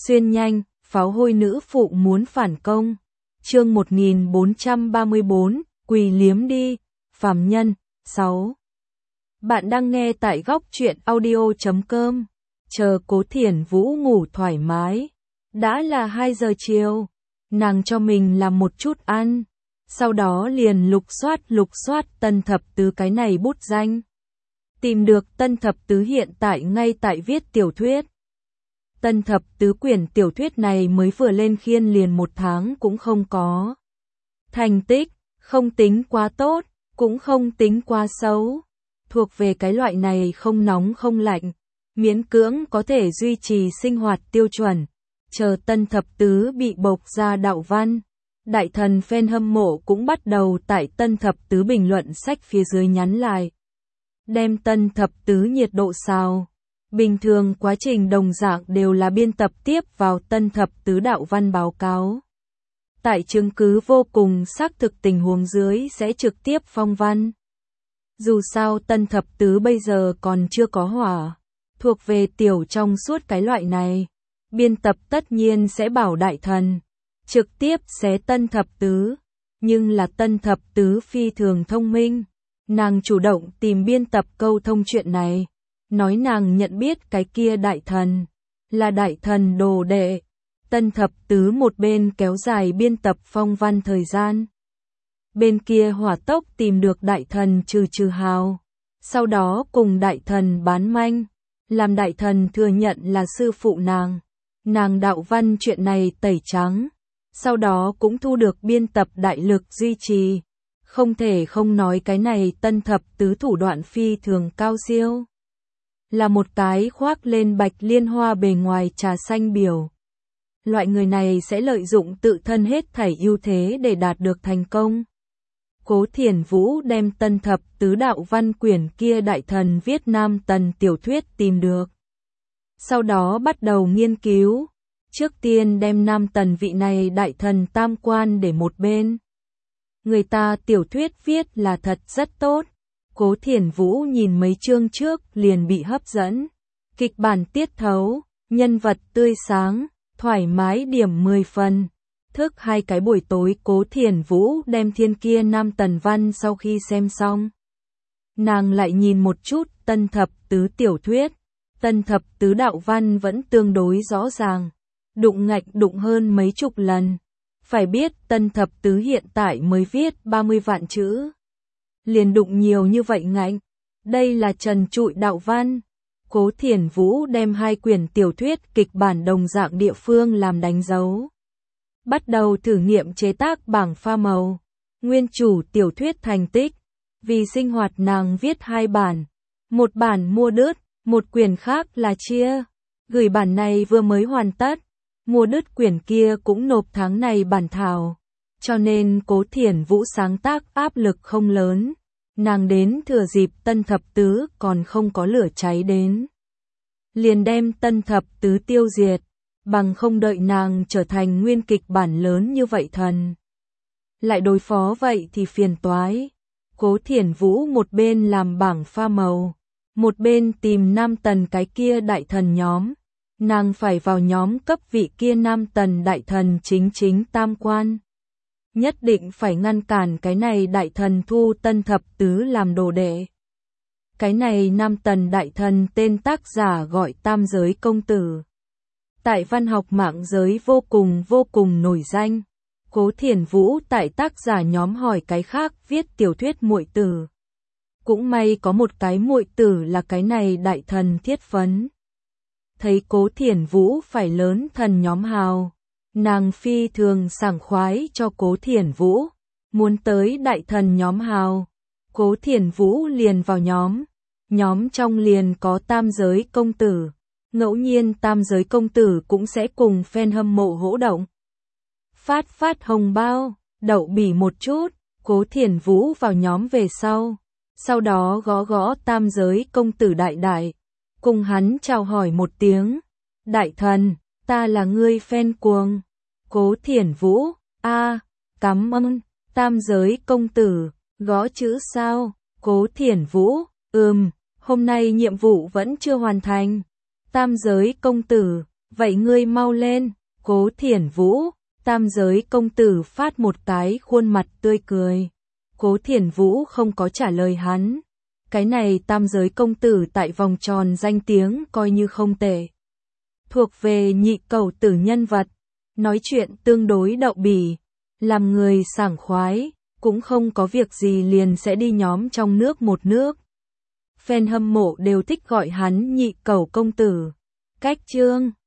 Xuyên nhanh, pháo hôi nữ phụ muốn phản công. Chương 1434, quỳ liếm đi, phàm nhân, 6. Bạn đang nghe tại góc truyện audio.com. Chờ Cố Thiển Vũ ngủ thoải mái. Đã là 2 giờ chiều, nàng cho mình làm một chút ăn. Sau đó liền lục soát Tân Thập Tứ cái này bút danh. Tìm được Tân Thập Tứ hiện tại ngay tại viết tiểu thuyết. Tân Thập Tứ quyển tiểu thuyết này mới vừa lên khiên liền 1 tháng cũng không có. Thành tích, không tính quá tốt, cũng không tính quá xấu. Thuộc về cái loại này không nóng không lạnh, miễn cưỡng có thể duy trì sinh hoạt tiêu chuẩn. Chờ Tân Thập Tứ bị bộc ra đạo văn, đại thần fan hâm mộ cũng bắt đầu tại Tân Thập Tứ bình luận sách phía dưới nhắn lại. Đem Tân Thập Tứ nhiệt độ sao. Bình thường quá trình đồng dạng đều là biên tập tiếp vào Tân Thập Tứ đạo văn báo cáo. Tại chứng cứ vô cùng xác thực tình huống dưới sẽ trực tiếp phong văn. Dù sao Tân Thập Tứ bây giờ còn chưa có hỏa, thuộc về tiểu trong suốt cái loại này. Biên tập tất nhiên sẽ bảo đại thần trực tiếp xé Tân Thập Tứ, nhưng là Tân Thập Tứ phi thường thông minh. Nàng chủ động tìm biên tập câu thông chuyện này, nói nàng nhận biết cái kia đại thần, là đại thần đồ đệ. Tân Thập Tứ một bên kéo dài biên tập phong văn thời gian, bên kia hỏa tốc tìm được đại thần trừ hào, sau đó cùng đại thần bán manh, làm đại thần thừa nhận là sư phụ nàng đạo văn chuyện này tẩy trắng, sau đó cũng thu được biên tập đại lực duy trì. Không thể không nói cái này Tân Thập Tứ thủ đoạn phi thường cao siêu. Là một cái khoác lên bạch liên hoa bề ngoài trà xanh biểu. Loại người này sẽ lợi dụng tự thân hết thảy ưu thế để đạt được thành công. Cố Thiển Vũ đem Tân Thập Tứ đạo văn quyển kia đại thần viết Nam Tần tiểu thuyết tìm được. Sau đó bắt đầu nghiên cứu. Trước tiên đem Nam Tần vị này đại thần tam quan để một bên. Người ta tiểu thuyết viết là thật rất tốt. Cố Thiển Vũ nhìn mấy chương trước liền bị hấp dẫn. Kịch bản tiết thấu, nhân vật tươi sáng, thoải mái điểm 10 phần. Thức 2 cái buổi tối Cố Thiển Vũ đem thiên kia Nam Tần văn sau khi xem xong. Nàng lại nhìn một chút Tân Thập Tứ tiểu thuyết. Tân Thập Tứ đạo văn vẫn tương đối rõ ràng. Đụng hơn mấy chục lần. Phải biết Tân Thập Tứ hiện tại mới viết 30 vạn chữ. Liền đụng nhiều như vậy ngạnh. Đây là trần trụi đạo văn. Cố Thiển Vũ đem 2 quyển tiểu thuyết kịch bản đồng dạng địa phương làm đánh dấu. Bắt đầu thử nghiệm chế tác bảng pha màu. Nguyên chủ tiểu thuyết thành tích. Vì sinh hoạt nàng viết 2 bản. Một bản mua đứt, một quyển khác là chia. Gửi bản này vừa mới hoàn tất. Mua đứt quyển kia cũng nộp tháng này bản thảo. Cho nên Cố Thiển Vũ sáng tác áp lực không lớn. Nàng đến thừa dịp Tân Thập Tứ còn không có lửa cháy đến. Liền đem Tân Thập Tứ tiêu diệt. Bằng không đợi nàng trở thành nguyên kịch bản lớn như vậy thần. Lại đối phó vậy thì phiền toái. Cố Thiển Vũ một bên làm bảng pha màu. Một bên tìm Nam Tần cái kia đại thần nhóm. Nàng phải vào nhóm cấp vị kia Nam Tần đại thần chính tam quan. Nhất định phải ngăn cản cái này đại thần thu Tân Thập Tứ làm đồ đệ. Cái này Nam Tần đại thần tên tác giả gọi Tam Giới Công Tử. Tại văn học mạng giới vô cùng nổi danh. Cố Thiển Vũ tại tác giả nhóm hỏi cái khác viết tiểu thuyết muội tử. Cũng may có một cái muội tử là cái này đại thần thiết phấn. Thấy Cố Thiển Vũ phải lớn thần nhóm hào. Nàng phi thường sảng khoái cho Cố Thiển Vũ. Muốn tới đại thần nhóm hào. Cố Thiển Vũ liền vào nhóm. Nhóm trong liền có Tam Giới Công Tử. Ngẫu nhiên Tam Giới Công Tử cũng sẽ cùng fan hâm mộ hỗ động. Phát hồng bao, đậu bỉ một chút. Cố Thiển Vũ vào nhóm về sau. Sau đó gõ Tam Giới Công Tử đại. Cùng hắn chào hỏi một tiếng. Đại thần, ta là ngươi fan cuồng. Cố Thiển Vũ, cảm ơn. Tam Giới Công Tử, gõ chữ sao? Cố Thiển Vũ, hôm nay nhiệm vụ vẫn chưa hoàn thành. Tam Giới Công Tử, Vậy ngươi mau lên, Cố Thiển Vũ. Tam giới công tử phát một cái khuôn mặt tươi cười. Cố Thiển Vũ không có trả lời hắn. Cái này tam giới công tử tại vòng tròn danh tiếng coi như không tệ. Thuộc về nhị cầu tử nhân vật. Nói chuyện tương đối đậu bỉ. Làm người sảng khoái. Cũng không có việc gì liền sẽ đi nhóm trong nước một nước. Fan hâm mộ đều thích gọi hắn nhị cầu công tử. Cách chương